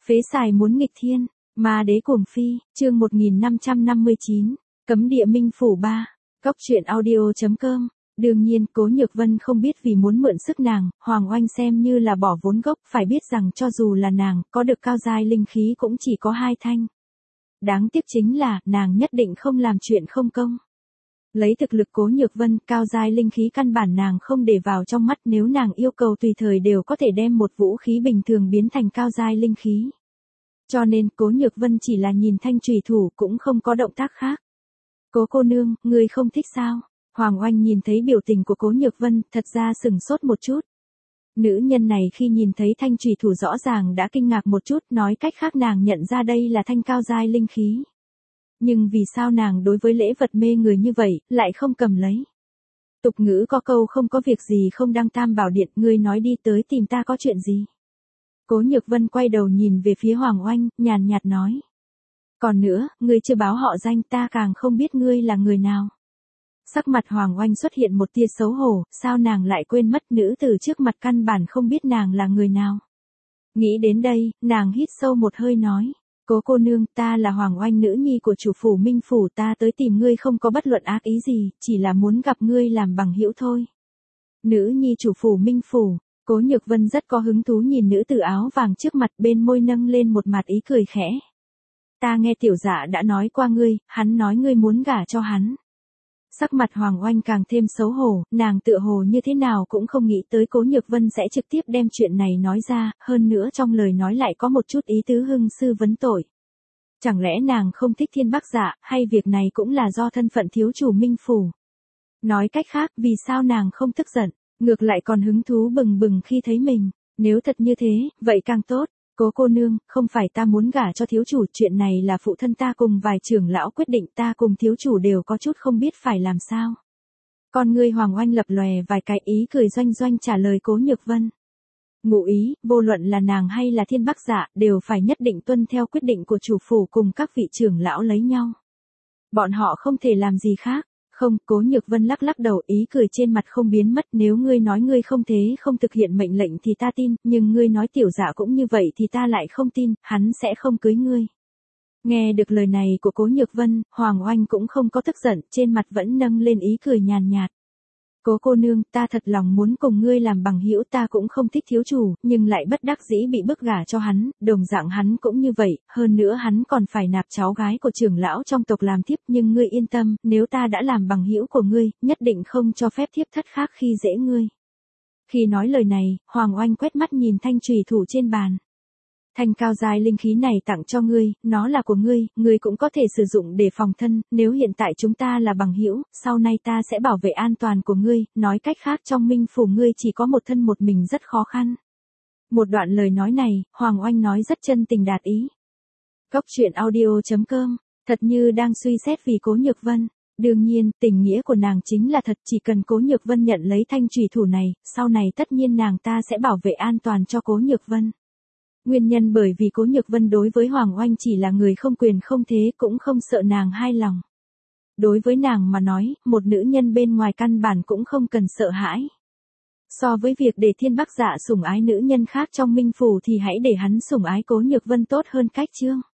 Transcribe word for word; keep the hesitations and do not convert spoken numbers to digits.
Phế xài muốn nghịch thiên, ma đế cuồng phi, chương một nghìn năm trăm năm mươi chín, cấm địa minh phủ ba, cóc truyện audio.com. Đương nhiên, Cố Nhược Vân không biết vì muốn mượn sức nàng, Hoàng Oanh xem như là bỏ vốn gốc, phải biết rằng cho dù là nàng, có được cao giai linh khí cũng chỉ có hai thanh. Đáng tiếc chính là, nàng nhất định không làm chuyện không công. Lấy thực lực Cố Nhược Vân, cao giai linh khí căn bản nàng không để vào trong mắt, nếu nàng yêu cầu tùy thời đều có thể đem một vũ khí bình thường biến thành cao giai linh khí. Cho nên, Cố Nhược Vân chỉ là nhìn thanh chùy thủ cũng không có động tác khác. Cố cô nương, ngươi không thích sao? Hoàng Oanh nhìn thấy biểu tình của Cố Nhược Vân, thật ra sừng sốt một chút. Nữ nhân này khi nhìn thấy thanh chùy thủ rõ ràng đã kinh ngạc một chút, nói cách khác nàng nhận ra đây là thanh cao giai linh khí. Nhưng vì sao nàng đối với lễ vật mê người như vậy, lại không cầm lấy? Tục ngữ có câu không có việc gì không đăng tam bảo điện, ngươi nói đi tới tìm ta có chuyện gì? Cố Nhược Vân quay đầu nhìn về phía Hoàng Oanh, nhàn nhạt nói. Còn nữa, ngươi chưa báo họ danh, ta càng không biết ngươi là người nào. Sắc mặt Hoàng Oanh xuất hiện một tia xấu hổ, sao nàng lại quên mất nữ tử trước mặt căn bản không biết nàng là người nào. Nghĩ đến đây, nàng hít sâu một hơi nói. Cố cô nương, ta là Hoàng Oanh, nữ nhi của chủ phủ Minh Phủ, ta tới tìm ngươi không có bất luận ác ý gì, chỉ là muốn gặp ngươi làm bằng hữu thôi. Nữ nhi chủ phủ Minh Phủ. Cố Nhược Vân rất có hứng thú nhìn nữ tử áo vàng trước mặt, bên môi nâng lên một mặt ý cười khẽ. Ta nghe tiểu dạ đã nói qua ngươi, hắn nói ngươi muốn gả cho hắn. Sắc mặt Hoàng Oanh càng thêm xấu hổ, nàng tựa hồ như thế nào cũng không nghĩ tới Cố Nhược Vân sẽ trực tiếp đem chuyện này nói ra, hơn nữa trong lời nói lại có một chút ý tứ hưng sư vấn tội. Chẳng lẽ nàng không thích Thiên Bắc Dạ, hay việc này cũng là do thân phận thiếu chủ Minh Phủ? Nói cách khác, vì sao nàng không tức giận, ngược lại còn hứng thú bừng bừng khi thấy mình? Nếu thật như thế, vậy càng tốt. Cố cô nương, không phải ta muốn gả cho thiếu chủ, chuyện này là phụ thân ta cùng vài trưởng lão quyết định, ta cùng thiếu chủ đều có chút không biết phải làm sao. Con ngươi Hoàng Oanh lập lòe vài cái, ý cười doanh doanh trả lời Cố Nhược Vân. Ngụ ý, vô luận là nàng hay là Thiên Bắc Dạ, đều phải nhất định tuân theo quyết định của chủ phủ cùng các vị trưởng lão lấy nhau. Bọn họ không thể làm gì khác. Không, Cố Nhược Vân lắc lắc đầu, ý cười trên mặt không biến mất, nếu ngươi nói ngươi không thế không thực hiện mệnh lệnh thì ta tin, nhưng ngươi nói tiểu dạ cũng như vậy thì ta lại không tin, hắn sẽ không cưới ngươi. Nghe được lời này của Cố Nhược Vân, Hoàng Oanh cũng không có tức giận, trên mặt vẫn nâng lên ý cười nhàn nhạt. Cố cô nương, ta thật lòng muốn cùng ngươi làm bằng hữu, ta cũng không thích thiếu chủ, nhưng lại bất đắc dĩ bị bức gả cho hắn, đồng dạng hắn cũng như vậy, hơn nữa hắn còn phải nạp cháu gái của trưởng lão trong tộc làm thiếp, nhưng ngươi yên tâm, nếu ta đã làm bằng hữu của ngươi, nhất định không cho phép thiếp thất khác khi dễ ngươi. Khi nói lời này, Hoàng Oanh quét mắt nhìn thanh chùy thủ trên bàn. Thanh cao giai linh khí này tặng cho ngươi, nó là của ngươi, ngươi cũng có thể sử dụng để phòng thân, nếu hiện tại chúng ta là bằng hữu, sau này ta sẽ bảo vệ an toàn của ngươi, nói cách khác trong Minh Phủ ngươi chỉ có một thân một mình rất khó khăn. Một đoạn lời nói này, Hoàng Oanh nói rất chân tình đạt ý. Cóc truyện audio.com, thật như đang suy xét vì Cố Nhược Vân. Đương nhiên, tình nghĩa của nàng chính là thật, chỉ cần Cố Nhược Vân nhận lấy thanh chùy thủ này, sau này tất nhiên nàng ta sẽ bảo vệ an toàn cho Cố Nhược Vân. Nguyên nhân bởi vì Cố Nhược Vân đối với Hoàng Oanh chỉ là người không quyền không thế, cũng không sợ nàng hai lòng. Đối với nàng mà nói, một nữ nhân bên ngoài căn bản cũng không cần sợ hãi. So với việc để Thiên Bắc Dạ sủng ái nữ nhân khác trong Minh Phủ thì hãy để hắn sủng ái Cố Nhược Vân tốt hơn cách chương.